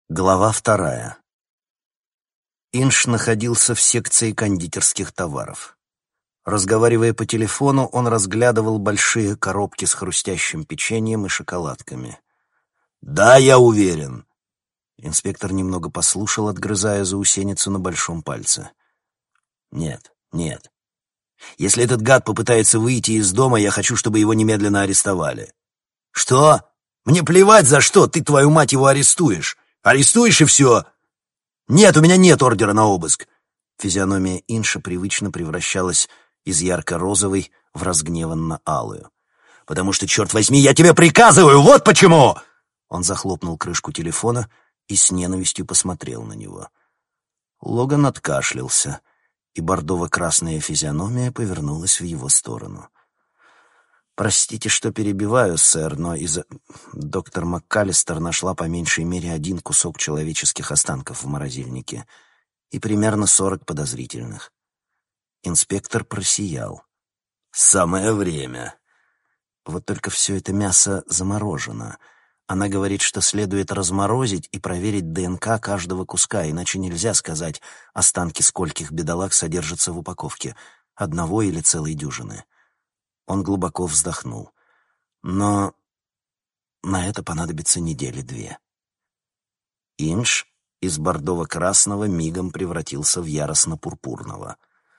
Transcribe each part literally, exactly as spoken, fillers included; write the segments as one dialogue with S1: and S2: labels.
S1: Глава вторая. Инш находился в секции кондитерских товаров. Разговаривая по телефону, он разглядывал большие коробки с хрустящим печеньем и шоколадками. «Да, я уверен!» Инспектор немного послушал, отгрызая заусеницу на большом пальце. «Нет, нет. Если этот гад попытается выйти из дома, я хочу, чтобы его немедленно арестовали». «Что? Мне плевать, за что ты, твою мать, его арестуешь! Арестуешь и все!» «Нет, у меня нет ордера на обыск!» Физиономия Инша привычно превращалась из ярко-розовой в разгневанно-алую. «Потому что, черт возьми, я тебе приказываю! Вот почему!» Он захлопнул крышку телефона и с ненавистью посмотрел на него. Логан откашлялся, и бордово-красная физиономия повернулась в его сторону. «Простите, что перебиваю, сэр, но из-за...» Доктор МакКаллистер нашла по меньшей мере один кусок человеческих останков в морозильнике и примерно сорок подозрительных. Инспектор просиял. «Самое время!» Вот только все это мясо заморожено. Она говорит, что следует разморозить и проверить ДНК каждого куска, иначе нельзя сказать, останки скольких бедолаг содержатся в упаковке, одного или целой дюжины. Он глубоко вздохнул. Но на это понадобится недели две. Инш из бордово-красного мигом превратился в яростно-пурпурного.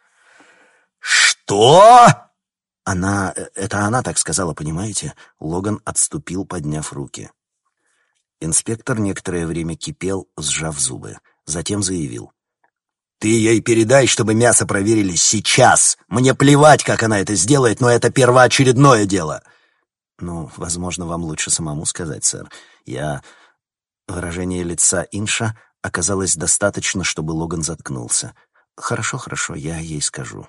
S1: «Что?» Она... Это она так сказала, понимаете? Логан отступил, подняв руки. Инспектор некоторое время кипел, сжав зубы. Затем заявил. «Ты ей передай, чтобы мясо проверили сейчас. Мне плевать, как она это сделает, но это первоочередное дело». «Ну, возможно, вам лучше самому сказать, сэр. Я...» Выражение лица Инша оказалось достаточно, чтобы Логан заткнулся. «Хорошо, хорошо, я ей скажу».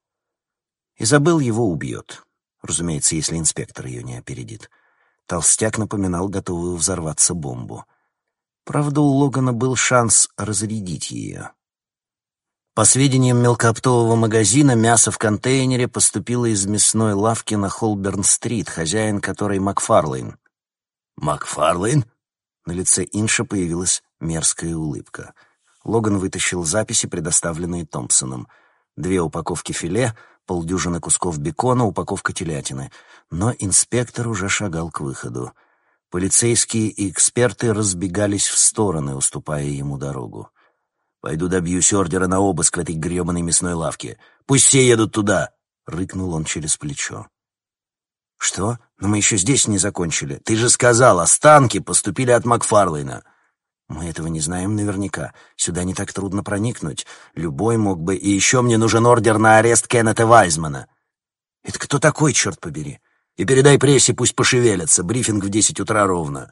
S1: Изабелл его убьет. Разумеется, если инспектор ее не опередит. Толстяк напоминал готовую взорваться бомбу. Правда, у Логана был шанс разрядить ее. По сведениям мелкооптового магазина, мясо в контейнере поступило из мясной лавки на Холберн-стрит, хозяин которой Макфарлейн. «Макфарлейн?» На лице Инша появилась мерзкая улыбка. Логан вытащил записи, предоставленные Томпсоном. Две упаковки филе, полдюжины кусков бекона, упаковка телятины. Но инспектор уже шагал к выходу. Полицейские и эксперты разбегались в стороны, уступая ему дорогу. «Пойду добьюсь ордера на обыск в этой гребаной мясной лавке. Пусть все едут туда!» — рыкнул он через плечо. «Что? Но мы еще здесь не закончили. Ты же сказал, останки поступили от Макфарлейна». «Мы этого не знаем наверняка. Сюда не так трудно проникнуть. Любой мог бы... И еще мне нужен ордер на арест Кеннета Вайзмана». «Это кто такой, черт побери? И передай прессе, пусть пошевелятся. Брифинг в десять утра ровно».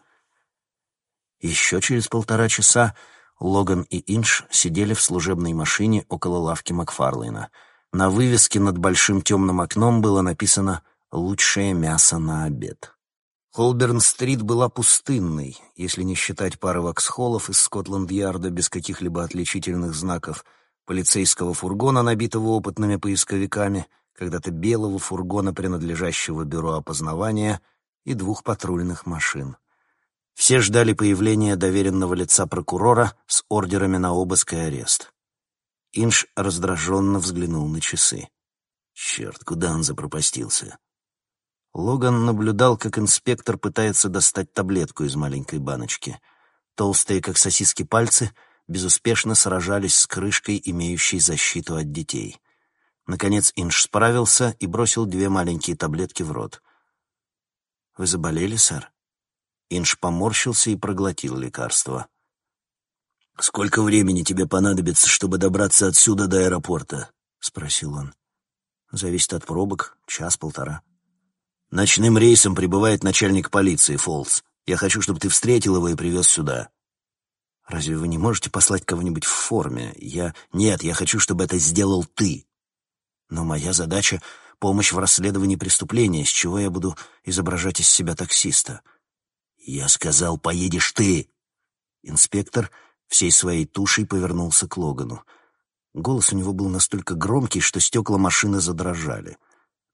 S1: Еще через полтора часа Логан и Инш сидели в служебной машине около лавки Макфарлейна. На вывеске над большим темным окном было написано «Лучшее мясо на обед». Холберн-стрит была пустынной, если не считать пары воксхоллов из Скотланд-Ярда без каких-либо отличительных знаков, полицейского фургона, набитого опытными поисковиками, когда-то белого фургона, принадлежащего бюро опознавания, и двух патрульных машин. Все ждали появления доверенного лица прокурора с ордерами на обыск и арест. Инш раздраженно взглянул на часы. Черт, куда он запропастился? Логан наблюдал, как инспектор пытается достать таблетку из маленькой баночки. Толстые, как сосиски, пальцы безуспешно сражались с крышкой, имеющей защиту от детей. Наконец Инш справился и бросил две маленькие таблетки в рот. «Вы заболели, сэр?» Инш поморщился и проглотил лекарство. «Сколько времени тебе понадобится, чтобы добраться отсюда до аэропорта?» — спросил он. «Зависит от пробок. Час-полтора». «Ночным рейсом прибывает начальник полиции, Фолс. Я хочу, чтобы ты встретил его и привез сюда». «Разве вы не можете послать кого-нибудь в форме? Я...» «Нет, я хочу, чтобы это сделал ты». «Но моя задача — помощь в расследовании преступления. С чего я буду изображать из себя таксиста?» «Я сказал, поедешь ты!» Инспектор всей своей тушей повернулся к Логану. Голос у него был настолько громкий, что стекла машины задрожали.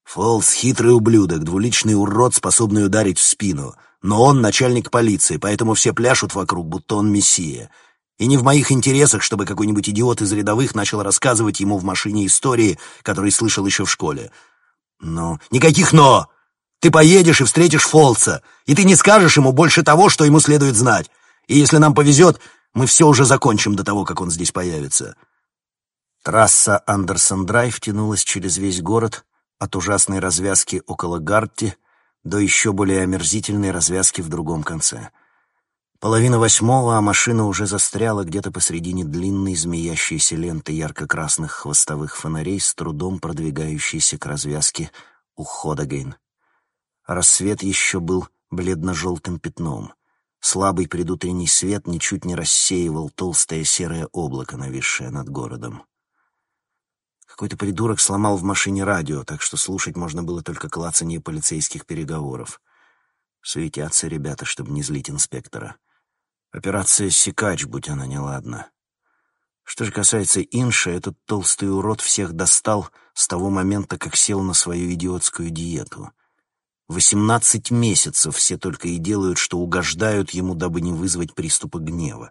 S1: Фолс — хитрый ублюдок, двуличный урод, способный ударить в спину. Но он начальник полиции, поэтому все пляшут вокруг, будто он мессия. И не в моих интересах, чтобы какой-нибудь идиот из рядовых начал рассказывать ему в машине истории, которые слышал еще в школе. Но... Никаких «но». Ты поедешь и встретишь Фолса, и ты не скажешь ему больше того, что ему следует знать. И если нам повезет, мы все уже закончим до того, как он здесь появится. Трасса Андерсон-Драйв тянулась через весь город, от ужасной развязки около Гартти до еще более омерзительной развязки в другом конце. Половина восьмого, а машина уже застряла где-то посредине длинной змеящейся ленты ярко-красных хвостовых фонарей, с трудом продвигающейся к развязке у Ходагейн. Рассвет еще был бледно-желтым пятном. Слабый предутренний свет ничуть не рассеивал толстое серое облако, нависшее над городом. Какой-то придурок сломал в машине радио, так что слушать можно было только клацанье полицейских переговоров. Суетятся ребята, чтобы не злить инспектора. Операция «Секач», будь она неладна. Что же касается Инша, этот толстый урод всех достал с того момента, как сел на свою идиотскую диету. Восемнадцать месяцев все только и делают, что угождают ему, дабы не вызвать приступа гнева.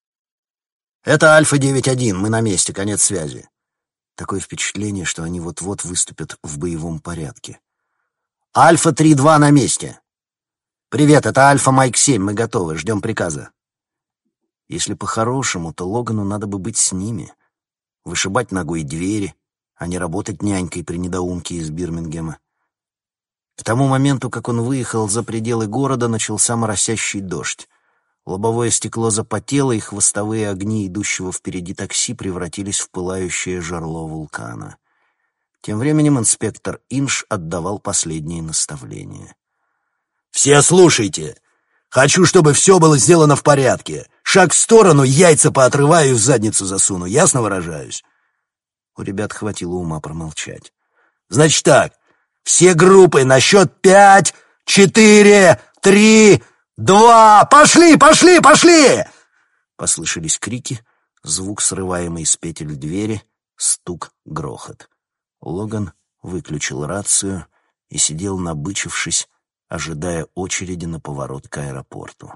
S1: «Это Альфа девять один, мы на месте, конец связи». Такое впечатление, что они вот-вот выступят в боевом порядке. «Альфа три два на месте». «Привет, это Альфа Майк семь, мы готовы, ждем приказа». Если по-хорошему, то Логану надо бы быть с ними. Вышибать ногой двери, а не работать нянькой при недоумке из Бирмингема. К тому моменту, как он выехал за пределы города, начался моросящий дождь. Лобовое стекло запотело, и хвостовые огни идущего впереди такси превратились в пылающее жерло вулкана. Тем временем инспектор Инш отдавал последние наставления. «Все слушайте! Хочу, чтобы все было сделано в порядке. Шаг в сторону, яйца поотрываю и в задницу засуну. Ясно выражаюсь?» У ребят хватило ума промолчать. «Значит так, все группы на счет пять, четыре, три, два... Пошли, пошли, пошли!» Послышались крики, звук, срываемый с петель двери, стук, грохот. Логан выключил рацию и сидел, набычившись, ожидая очереди на поворот к аэропорту.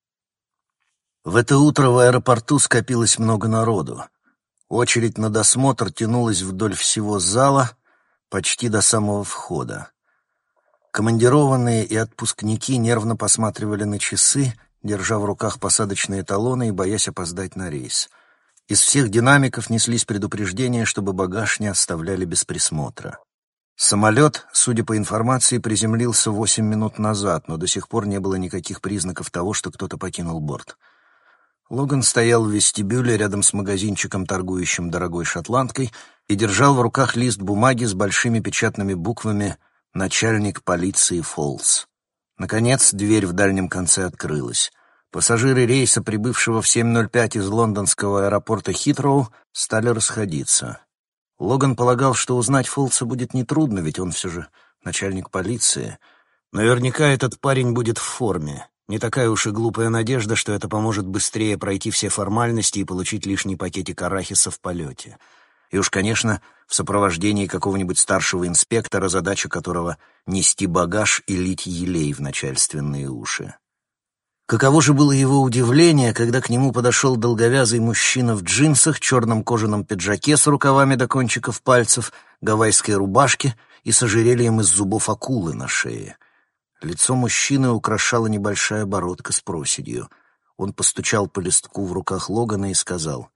S1: В это утро в аэропорту скопилось много народу. Очередь на досмотр тянулась вдоль всего зала, почти до самого входа. Командированные и отпускники нервно посматривали на часы, держа в руках посадочные талоны и боясь опоздать на рейс. Из всех динамиков неслись предупреждения, чтобы багаж не оставляли без присмотра. Самолет, судя по информации, приземлился восемь минут назад, но до сих пор не было никаких признаков того, что кто-то покинул борт. Логан стоял в вестибюле рядом с магазинчиком, торгующим дорогой шотландкой, и держал в руках лист бумаги с большими печатными буквами «Начальник полиции Фолс». Наконец, дверь в дальнем конце открылась. Пассажиры рейса, прибывшего в семь ноль пять из лондонского аэропорта Хитроу, стали расходиться. Логан полагал, что узнать Фолса будет нетрудно, ведь он все же начальник полиции. Наверняка этот парень будет в форме. Не такая уж и глупая надежда, что это поможет быстрее пройти все формальности и получить лишний пакетик арахиса в полете. И уж, конечно, в сопровождении какого-нибудь старшего инспектора, задача которого — нести багаж и лить елей в начальственные уши. Каково же было его удивление, когда к нему подошел долговязый мужчина в джинсах, черном кожаном пиджаке с рукавами до кончиков пальцев, гавайской рубашке и с ожерельем из зубов акулы на шее. Лицо мужчины украшала небольшая бородка с проседью. Он постучал по листку в руках Логана и сказал: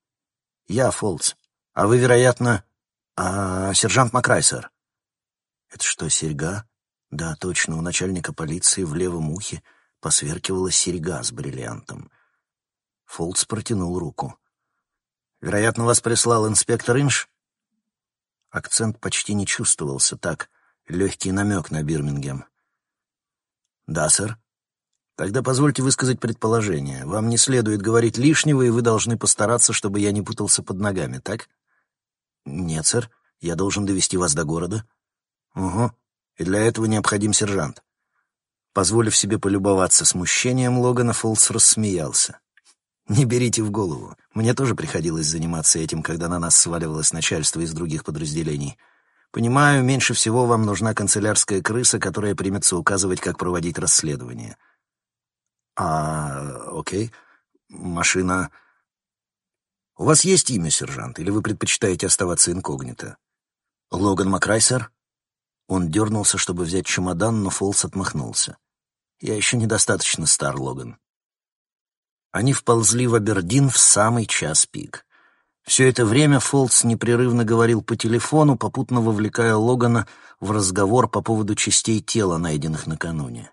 S1: «Я Фолс. А вы, вероятно, а, сержант Макрай, сэр». «Это что, серьга?» «Да, точно, у начальника полиции в левом ухе посверкивала серьга с бриллиантом». Фолс протянул руку. «Вероятно, вас прислал инспектор Инш?» Акцент почти не чувствовался, так, легкий намек на Бирмингем. «Да, сэр. Тогда позвольте высказать предположение. Вам не следует говорить лишнего, и вы должны постараться, чтобы я не путался под ногами, так?» «Нет, сэр. Я должен довести вас до города». «Угу. И для этого необходим сержант». Позволив себе полюбоваться смущением Логана, Фолс рассмеялся. «Не берите в голову. Мне тоже приходилось заниматься этим, когда на нас сваливалось начальство из других подразделений. Понимаю, меньше всего вам нужна канцелярская крыса, которая примется указывать, как проводить расследование. А, окей. Машина... У вас есть имя, сержант, или вы предпочитаете оставаться инкогнито? Логан Макрай, сэр? Он дернулся, чтобы взять чемодан, но Фолс отмахнулся. Я еще недостаточно стар, Логан. Они вползли в Абердин в самый час пик. Все это время Фолс непрерывно говорил по телефону, попутно вовлекая Логана в разговор по поводу частей тела, найденных накануне.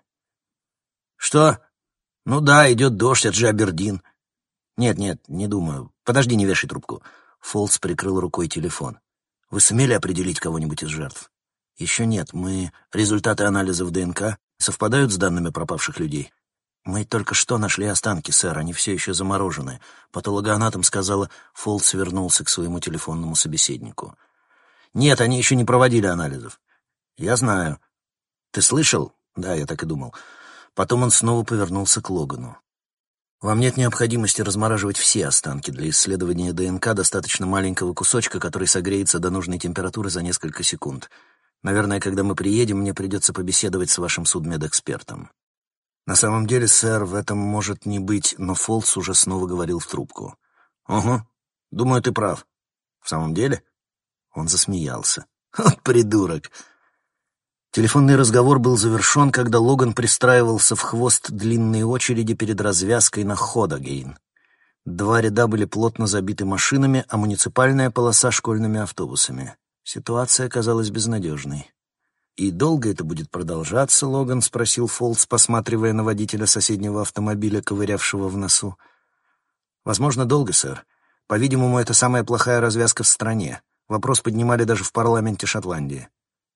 S1: «Что? Ну да, идет дождь, это же Абердин». «Нет, нет, не думаю. Подожди, не вешай трубку». Фолс прикрыл рукой телефон. «Вы сумели определить кого-нибудь из жертв?» «Еще нет. Мы... Результаты анализов ДНК совпадают с данными пропавших людей?» «Мы только что нашли останки, сэр. Они все еще заморожены». Патологоанатом сказала. Фолс вернулся к своему телефонному собеседнику. «Нет, они еще не проводили анализов». «Я знаю». «Ты слышал?» «Да, я так и думал». Потом он снова повернулся к Логану. «Вам нет необходимости размораживать все останки. Для исследования ДНК достаточно маленького кусочка, который согреется до нужной температуры за несколько секунд. Наверное, когда мы приедем, мне придется побеседовать с вашим судмедэкспертом». «На самом деле, сэр, в этом может не быть», но Фолс уже снова говорил в трубку. «Угу. Думаю, ты прав». «В самом деле?» Он засмеялся. «Вот придурок!» Телефонный разговор был завершен, когда Логан пристраивался в хвост длинной очереди перед развязкой на Ходагейн. Два ряда были плотно забиты машинами, а муниципальная полоса — школьными автобусами. Ситуация казалась безнадежной. «И долго это будет продолжаться?» — Логан спросил Фолс, посматривая на водителя соседнего автомобиля, ковырявшего в носу. «Возможно, долго, сэр. По-видимому, это самая плохая развязка в стране. Вопрос поднимали даже в парламенте Шотландии».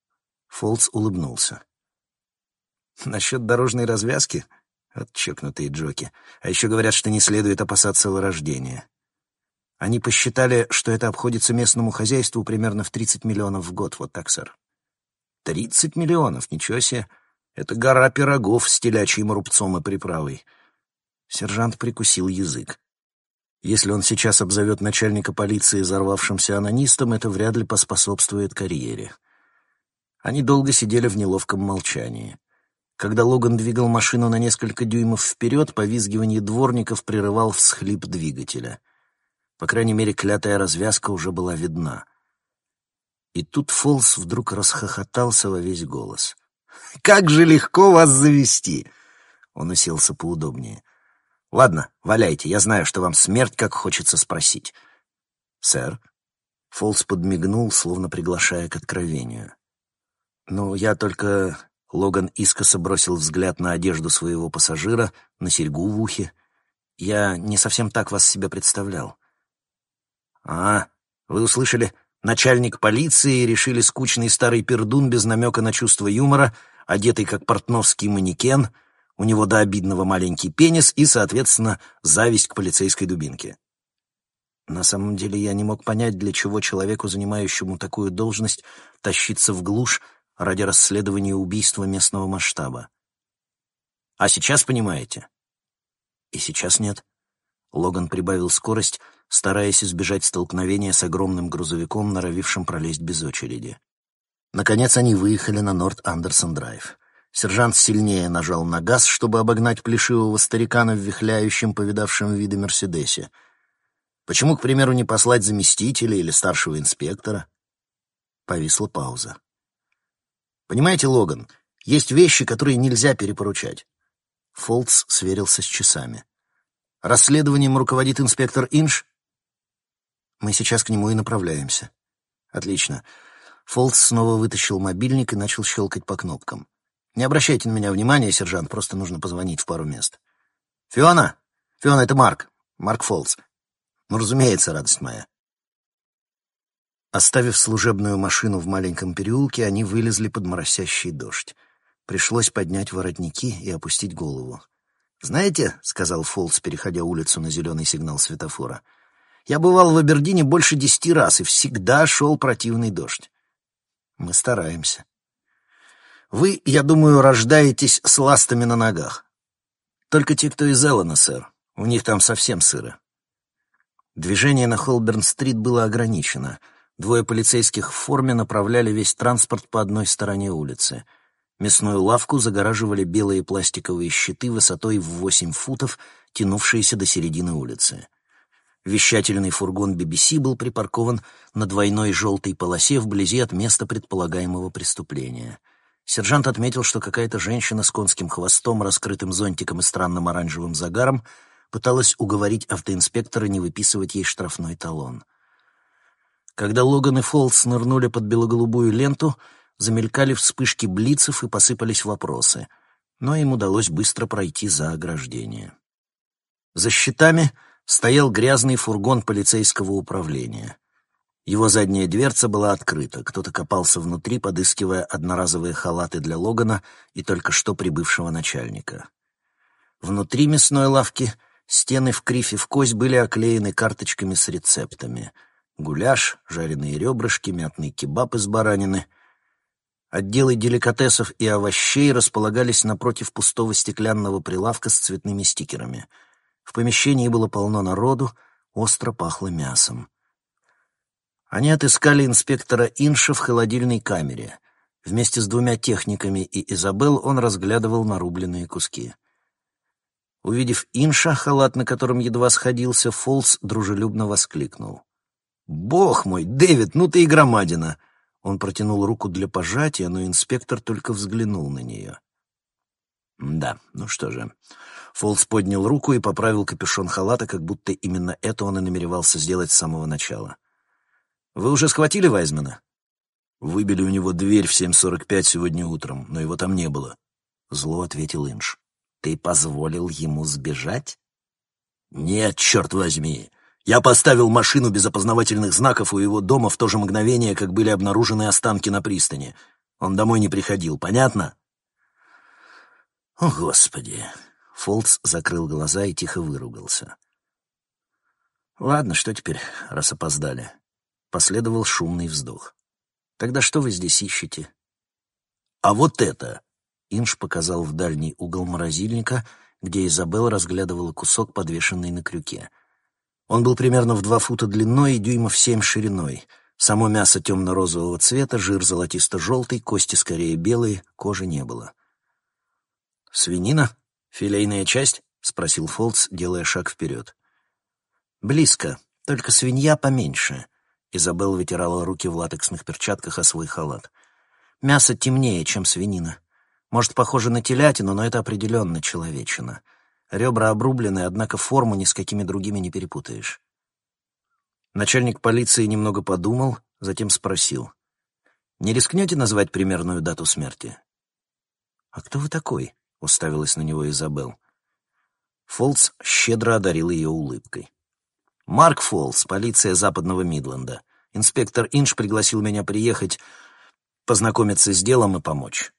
S1: Фолс улыбнулся. «Насчет дорожной развязки? Отчекнутые джоки. А еще говорят, что не следует опасаться вырождения. Они посчитали, что это обходится местному хозяйству примерно в тридцать миллионов в год. Вот так, сэр». «Тридцать миллионов? Ничего себе! Это гора пирогов с телячьим рубцом и приправой». Сержант прикусил язык. Если он сейчас обзовет начальника полиции взорвавшимся анонистом, это вряд ли поспособствует карьере. Они долго сидели в неловком молчании. Когда Логан двигал машину на несколько дюймов вперед, повизгивание дворников прерывал всхлип двигателя. По крайней мере, клятая развязка уже была видна. И тут Фолс вдруг расхохотался во весь голос. «Как же легко вас завести!» Он уселся поудобнее. «Ладно, валяйте, я знаю, что вам смерть как хочется спросить». «Сэр?» Фолс подмигнул, словно приглашая к откровению. «Ну, я только...» Логан искоса бросил взгляд на одежду своего пассажира, на серьгу в ухе. «Я не совсем так вас себе представлял». «А, вы услышали? Начальник полиции, решили скучный старый пердун без намека на чувство юмора, одетый как портновский манекен, у него до обидного маленький пенис и, соответственно, зависть к полицейской дубинке». На самом деле я не мог понять, для чего человеку, занимающему такую должность, тащиться в глушь ради расследования убийства местного масштаба. А сейчас понимаете? И сейчас нет. Логан прибавил скорость, стараясь избежать столкновения с огромным грузовиком, норовившим пролезть без очереди. Наконец они выехали на Норт-Андерсон-драйв. Сержант сильнее нажал на газ, чтобы обогнать плешивого старикана в вихляющем, повидавшем виды Мерседесе. Почему, к примеру, не послать заместителя или старшего инспектора? Повисла пауза. «Понимаете, Логан, есть вещи, которые нельзя перепоручать». Фолс сверился с часами. «Расследованием руководит инспектор Инш?» «Мы сейчас к нему и направляемся». «Отлично». Фолс снова вытащил мобильник и начал щелкать по кнопкам. «Не обращайте на меня внимания, сержант, просто нужно позвонить в пару мест». «Фиона? Фиона, это Марк. Марк Фолс. Ну, разумеется, радость моя». Оставив служебную машину в маленьком переулке, они вылезли под моросящий дождь. Пришлось поднять воротники и опустить голову. «Знаете, — сказал Фолс, переходя улицу на зеленый сигнал светофора, — я бывал в Абердине больше десяти раз, и всегда шел противный дождь. Мы стараемся. Вы, я думаю, рождаетесь с ластами на ногах. Только те, кто из Эллена, сэр. У них там совсем сыро». Движение на Холберн-стрит было ограничено. Двое полицейских в форме направляли весь транспорт по одной стороне улицы. Мясную лавку загораживали белые пластиковые щиты высотой в восемь футов, тянувшиеся до середины улицы. Вещательный фургон би би си был припаркован на двойной желтой полосе вблизи от места предполагаемого преступления. Сержант отметил, что какая-то женщина с конским хвостом, раскрытым зонтиком и странным оранжевым загаром пыталась уговорить автоинспектора не выписывать ей штрафной талон. Когда Логан и Фолтс нырнули под бело-голубую ленту, замелькали вспышки блицев и посыпались вопросы, но им удалось быстро пройти за ограждение. За щитами стоял грязный фургон полицейского управления. Его задняя дверца была открыта, кто-то копался внутри, подыскивая одноразовые халаты для Логана и только что прибывшего начальника. Внутри мясной лавки стены в кривь и в кость были оклеены карточками с рецептами. Гуляш, жареные ребрышки, мятный кебаб из баранины. Отделы деликатесов и овощей располагались напротив пустого стеклянного прилавка с цветными стикерами. В помещении было полно народу, остро пахло мясом. Они отыскали инспектора Инша в холодильной камере. Вместе с двумя техниками и Изабелл он разглядывал нарубленные куски. Увидев Инша, халат на котором едва сходился, Фолтс дружелюбно воскликнул. «Бог мой, Дэвид, ну ты и громадина!» Он протянул руку для пожатия, но инспектор только взглянул на нее. «Да, ну что же...» Фолтс поднял руку и поправил капюшон халата, как будто именно это он и намеревался сделать с самого начала. «Вы уже схватили Вайзмана?» «Выбили у него дверь в семь сорок пять сегодня утром, но его там не было», — зло ответил Инш. «Ты позволил ему сбежать?» «Нет, черт возьми! Я поставил машину без опознавательных знаков у его дома в то же мгновение, как были обнаружены останки на пристани. Он домой не приходил, понятно?» «О, Господи!» Фолтс закрыл глаза и тихо выругался. «Ладно, что теперь, раз опоздали?» Последовал шумный вздох. «Тогда что вы здесь ищете?» «А вот это!» Инш показал в дальний угол морозильника, где Изабелла разглядывала кусок, подвешенный на крюке. Он был примерно в два фута длиной и дюймов семь шириной. Само мясо темно-розового цвета, жир золотисто-желтый, кости скорее белые, кожи не было. «Свинина? Филейная часть?» — спросил Фолтс, делая шаг вперед. «Близко, только свинья поменьше». Изабелла вытирала руки в латексных перчатках о свой халат. «Мясо темнее, чем свинина. Может, похоже на телятину, но это определенно человечина. Ребра обрублены, однако форму ни с какими другими не перепутаешь». Начальник полиции немного подумал, затем спросил. «Не рискнете назвать примерную дату смерти?» «А кто вы такой?» — уставилась на него Изабелл. Фолтс щедро одарил ее улыбкой. «Марк Фолтс, полиция Западного Мидленда. Инспектор Инш пригласил меня приехать, познакомиться с делом и помочь».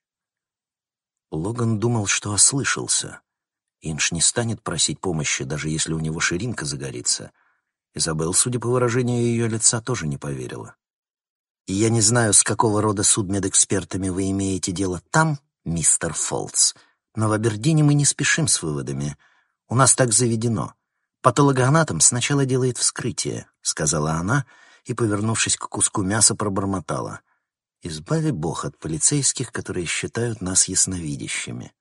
S1: Логан думал, что ослышался. Инш не станет просить помощи, даже если у него ширинка загорится. Изабелл, судя по выражению ее лица, тоже не поверила. «И я не знаю, с какого рода судмедэкспертами вы имеете дело там, мистер Фолтс, но в Абердине мы не спешим с выводами. У нас так заведено. Патологоанатом сначала делает вскрытие», — сказала она и, повернувшись к куску мяса, пробормотала. «Избави Бог от полицейских, которые считают нас ясновидящими».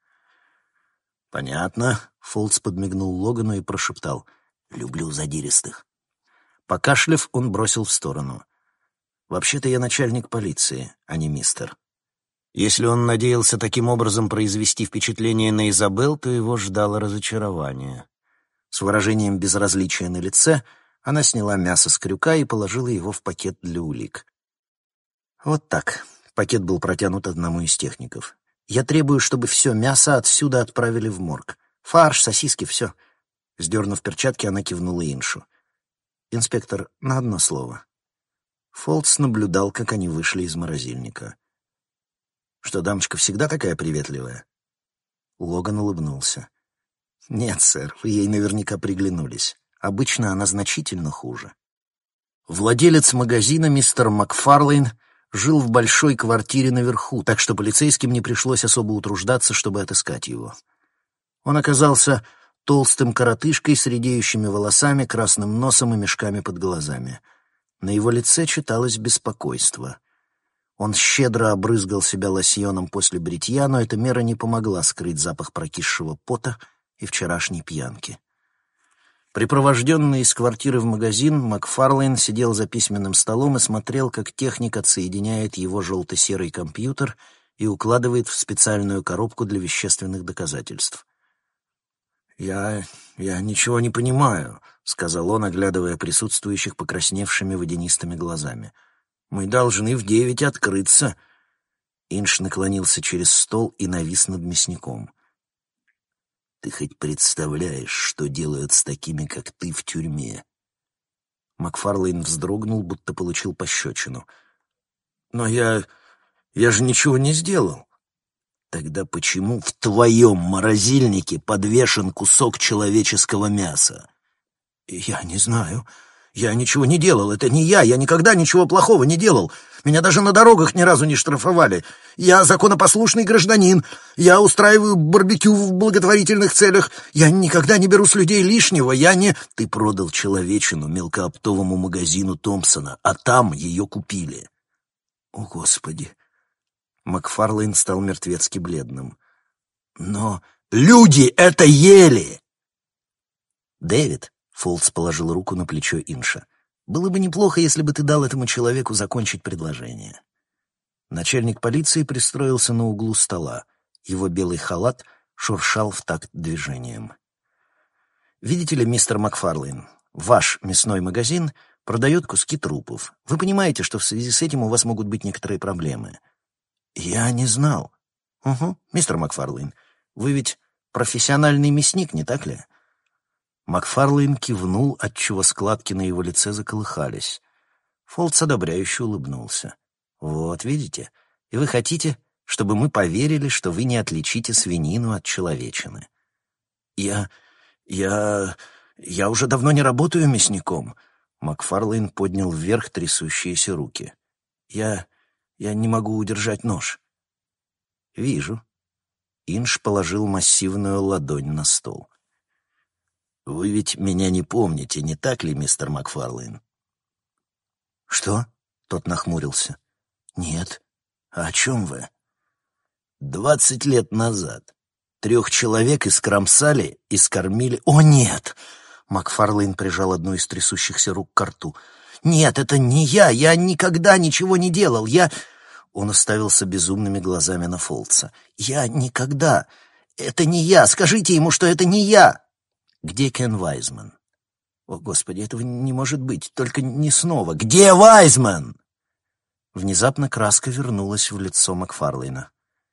S1: «Понятно», — Фолтс подмигнул Логану и прошептал. «Люблю задиристых». Покашляв, он бросил в сторону. «Вообще-то я начальник полиции, а не мистер». Если он надеялся таким образом произвести впечатление на Изабелл, то его ждало разочарование. С выражением безразличия на лице она сняла мясо с крюка и положила его в пакет для улик. «Вот так». Пакет был протянут одному из техников. «Я требую, чтобы все мясо отсюда отправили в морг. Фарш, сосиски, все». Сдернув перчатки, она кивнула Иншу. «Инспектор, на одно слово». Фолтс наблюдал, как они вышли из морозильника. «Что, дамочка всегда такая приветливая?» Логан улыбнулся. «Нет, сэр, вы ей наверняка приглянулись. Обычно она значительно хуже». Владелец магазина, мистер Макфарлейн, жил в большой квартире наверху, так что полицейским не пришлось особо утруждаться, чтобы отыскать его. Он оказался толстым коротышкой с редеющими волосами, красным носом и мешками под глазами. На его лице читалось беспокойство. Он щедро обрызгал себя лосьоном после бритья, но эта мера не помогла скрыть запах прокисшего пота и вчерашней пьянки. Припровожденный из квартиры в магазин, Макфарлейн сидел за письменным столом и смотрел, как техник отсоединяет его желто-серый компьютер и укладывает в специальную коробку для вещественных доказательств. «Я... я ничего не понимаю», — сказал он, оглядывая присутствующих покрасневшими водянистыми глазами. «Мы должны в девять открыться». Инш наклонился через стол и навис над мясником. «Ты хоть представляешь, что делают с такими, как ты, в тюрьме?» Макфарлейн вздрогнул, будто получил пощечину. «Но я... я же ничего не сделал». «Тогда почему в твоем морозильнике подвешен кусок человеческого мяса?» «Я не знаю. Я ничего не делал. Это не я. Я никогда ничего плохого не делал. Меня даже на дорогах ни разу не штрафовали. Я законопослушный гражданин. Я устраиваю барбекю в благотворительных целях. Я никогда не беру с людей лишнего. Я не...» «Ты продал человечину мелкооптовому магазину Томпсона, а там ее купили». «О, Господи!» Макфарлейн стал мертвецки бледным. «Но люди это ели!» «Дэвид», — Фолтс положил руку на плечо Инша, — «было бы неплохо, если бы ты дал этому человеку закончить предложение». Начальник полиции пристроился на углу стола. Его белый халат шуршал в такт движением. «Видите ли, мистер Макфарлейн, ваш мясной магазин продает куски трупов. Вы понимаете, что в связи с этим у вас могут быть некоторые проблемы?» «Я не знал». «Угу, мистер Макфарлейн, вы ведь профессиональный мясник, не так ли?» Макфарлейн кивнул, отчего складки на его лице заколыхались. Фолтс одобряюще улыбнулся. «Вот, видите? И вы хотите, чтобы мы поверили, что вы не отличите свинину от человечины?» «Я... я... я уже давно не работаю мясником». Макфарлейн поднял вверх трясущиеся руки. «Я... я не могу удержать нож». «Вижу». Инш положил массивную ладонь на стол. «Вы ведь меня не помните, не так ли, мистер Макфарлейн?» «Что?» — тот нахмурился. «Нет. А о чем вы?» «Двадцать лет назад трех человек искромсали и скормили...» «О, нет!» — Макфарлейн прижал одну из трясущихся рук к рту. «Нет, это не я! Я никогда ничего не делал! Я...» Он уставился безумными глазами на Фолтса. «Я никогда! Это не я! Скажите ему, что это не я!» «Где Кен Вайзман?» «О, Господи, этого не может быть! Только не снова! Где Вайзман?» Внезапно краска вернулась в лицо Макфарлейна.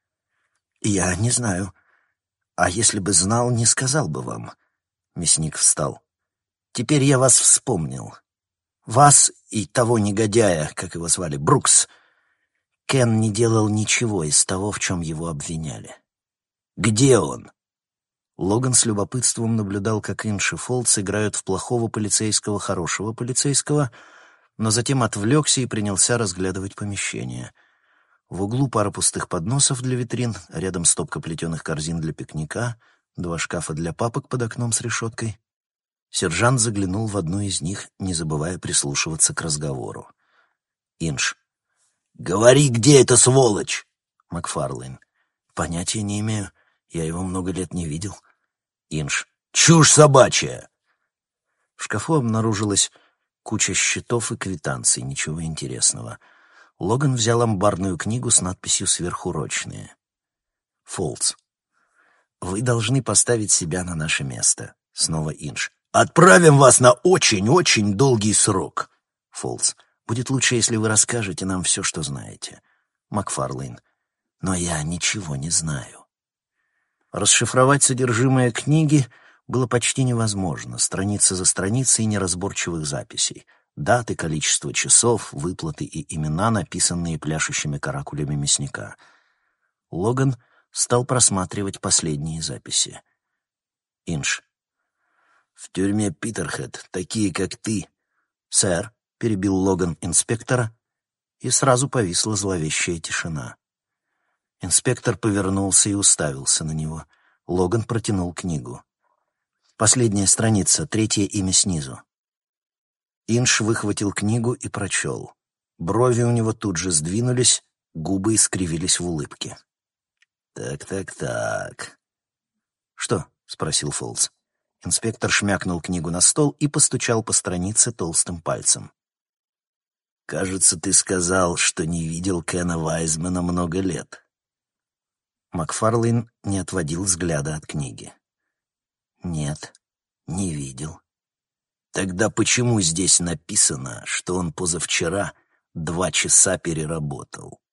S1: «Я не знаю. А если бы знал, не сказал бы вам». Мясник встал. «Теперь я вас вспомнил. Вас и того негодяя, как его звали, Брукс. Кен не делал ничего из того, в чем его обвиняли». «Где он?» Логан с любопытством наблюдал, как Инш и Фолтс играют в плохого полицейского, хорошего полицейского, но затем отвлекся и принялся разглядывать помещение. В углу пара пустых подносов для витрин, рядом стопка плетеных корзин для пикника, два шкафа для папок под окном с решеткой. Сержант заглянул в одну из них, не забывая прислушиваться к разговору. Инш. «Говори, где эта сволочь?» Макфарлейн. «Понятия не имею. Я его много лет не видел». Инш. «Чушь собачья!» В шкафу обнаружилась куча счетов и квитанций, ничего интересного. Логан взял амбарную книгу с надписью «Сверхурочные». Фолтс. «Вы должны поставить себя на наше место». Снова Инш. «Отправим вас на очень-очень долгий срок». Фолтс. «Будет лучше, если вы расскажете нам все, что знаете». Макфарлейн. «Но я ничего не знаю». Расшифровать содержимое книги было почти невозможно. Страница за страницей неразборчивых записей. Даты, количество часов, выплаты и имена, написанные пляшущими каракулями мясника. Логан стал просматривать последние записи. Инш. «В тюрьме Питерхед такие, как ты». «Сэр», — перебил Логан инспектора, и сразу повисла зловещая тишина. Инспектор повернулся и уставился на него. Логан протянул книгу. Последняя страница, третье имя снизу. Инш выхватил книгу и прочел. Брови у него тут же сдвинулись, губы искривились в улыбке. «Так-так-так...» «Что?» — спросил Фолс. Инспектор шмякнул книгу на стол и постучал по странице толстым пальцем. «Кажется, ты сказал, что не видел Кена Вайзмана много лет». Макфарлейн не отводил взгляда от книги. «Нет, не видел». «Тогда почему здесь написано, что он позавчера два часа переработал?»